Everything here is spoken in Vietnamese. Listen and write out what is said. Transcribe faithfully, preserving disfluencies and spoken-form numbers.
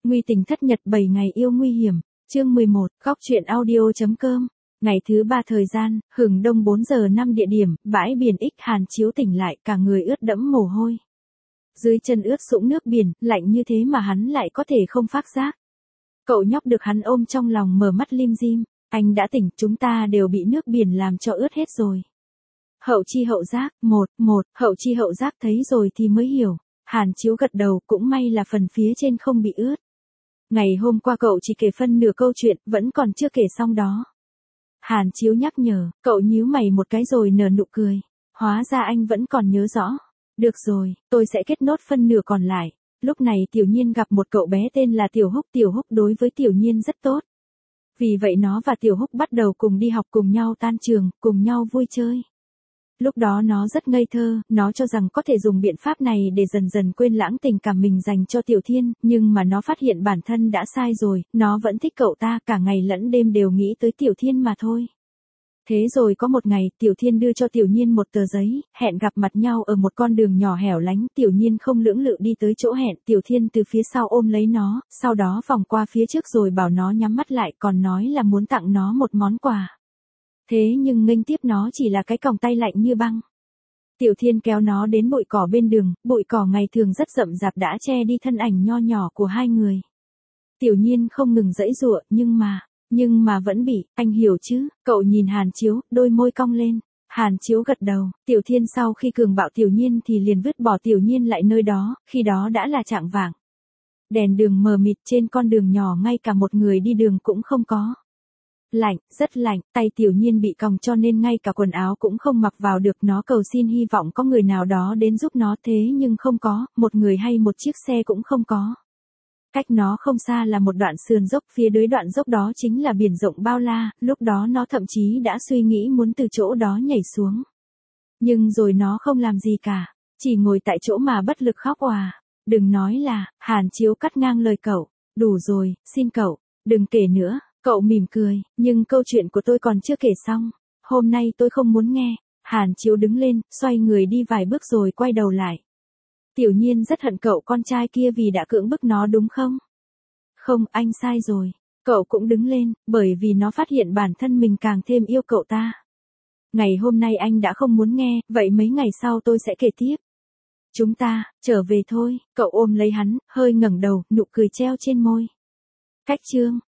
Nguy tình thất nhật bảy ngày yêu nguy hiểm, chương mười một, góc truyện audio.com. Ngày thứ ba thời gian, hừng đông bốn giờ năm địa điểm, bãi biển X Hàn Chiếu tỉnh lại cả người ướt đẫm mồ hôi. Dưới chân ướt sũng nước biển, lạnh như thế mà hắn lại có thể không phát giác. Cậu nhóc được hắn ôm trong lòng mở mắt lim dim, anh đã tỉnh, chúng ta đều bị nước biển làm cho ướt hết rồi. Hậu chi hậu giác, một, một, hậu chi hậu giác thấy rồi thì mới hiểu. Hàn Chiếu gật đầu, cũng may là phần phía trên không bị ướt. Ngày hôm qua cậu chỉ kể phân nửa câu chuyện, vẫn còn chưa kể xong đó. Hàn Chiếu nhắc nhở, cậu nhíu mày một cái rồi nở nụ cười. Hóa ra anh vẫn còn nhớ rõ. Được rồi, tôi sẽ kết nốt phân nửa còn lại. Lúc này Tiểu Nhiên gặp một cậu bé tên là Tiểu Húc. Tiểu Húc đối với Tiểu Nhiên rất tốt. Vì vậy nó và Tiểu Húc bắt đầu cùng đi học, cùng nhau tan trường, cùng nhau vui chơi. Lúc đó nó rất ngây thơ, nó cho rằng có thể dùng biện pháp này để dần dần quên lãng tình cảm mình dành cho Tiểu Thiên, nhưng mà nó phát hiện bản thân đã sai rồi, nó vẫn thích cậu ta, cả ngày lẫn đêm đều nghĩ tới Tiểu Thiên mà thôi. Thế rồi có một ngày, Tiểu Thiên đưa cho Tiểu Nhiên một tờ giấy, hẹn gặp mặt nhau ở một con đường nhỏ hẻo lánh. Tiểu Nhiên không lưỡng lự đi tới chỗ hẹn, Tiểu Thiên từ phía sau ôm lấy nó, sau đó vòng qua phía trước rồi bảo nó nhắm mắt lại, còn nói là muốn tặng nó một món quà. Thế nhưng nghênh tiếp nó chỉ là cái còng tay lạnh như băng. Tiểu Thiên kéo nó đến bụi cỏ bên đường, bụi cỏ ngày thường rất rậm rạp đã che đi thân ảnh nho nhỏ của hai người. Tiểu Nhiên không ngừng giãy giụa, nhưng mà, nhưng mà vẫn bị, anh hiểu chứ? Cậu nhìn Hàn Chiếu, đôi môi cong lên. Hàn Chiếu gật đầu, Tiểu Thiên sau khi cường bạo Tiểu Nhiên thì liền vứt bỏ Tiểu Nhiên lại nơi đó, khi đó đã là chạng vạng. Đèn đường mờ mịt, trên con đường nhỏ ngay cả một người đi đường cũng không có. Lạnh, rất lạnh, tay Tiểu Nhiên bị còng cho nên ngay cả quần áo cũng không mặc vào được. Nó cầu xin hy vọng có người nào đó đến giúp nó, thế nhưng không có, một người hay một chiếc xe cũng không có. Cách nó không xa là một đoạn sườn dốc, phía dưới đoạn dốc đó chính là biển rộng bao la, lúc đó nó thậm chí đã suy nghĩ muốn từ chỗ đó nhảy xuống. Nhưng rồi nó không làm gì cả, chỉ ngồi tại chỗ mà bất lực khóc òa. Đừng nói là, Hàn Chiếu cắt ngang lời cậu, đủ rồi, xin cậu, đừng kể nữa. Cậu mỉm cười, nhưng câu chuyện của tôi còn chưa kể xong. Hôm nay tôi không muốn nghe. Hàn Chiếu đứng lên, xoay người đi vài bước rồi quay đầu lại. Tiểu Nhiên rất hận cậu con trai kia vì đã cưỡng bức nó đúng không? Không, anh sai rồi. Cậu cũng đứng lên, bởi vì nó phát hiện bản thân mình càng thêm yêu cậu ta. Ngày hôm nay anh đã không muốn nghe, vậy mấy ngày sau tôi sẽ kể tiếp. Chúng ta, trở về thôi. Cậu ôm lấy hắn, hơi ngẩng đầu, nụ cười treo trên môi. Cách chương.